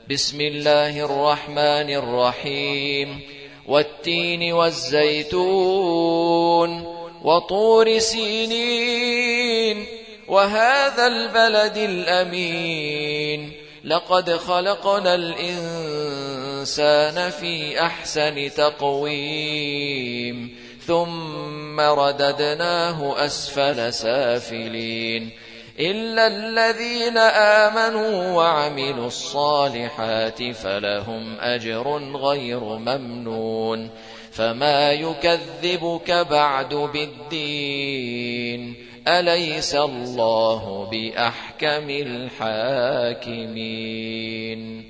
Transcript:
بسم الله الرحمن الرحيم والتين والزيتون وطور سينين وهذا البلد الأمين لقد خلقنا الإنسان في أحسن تقويم ثم رددناه أسفل سافلين إلا الذين آمنوا وعملوا الصالحات فلهم أجر غير ممنون فما يكذبك بعد بالدين أليس الله بأحكم الحاكمين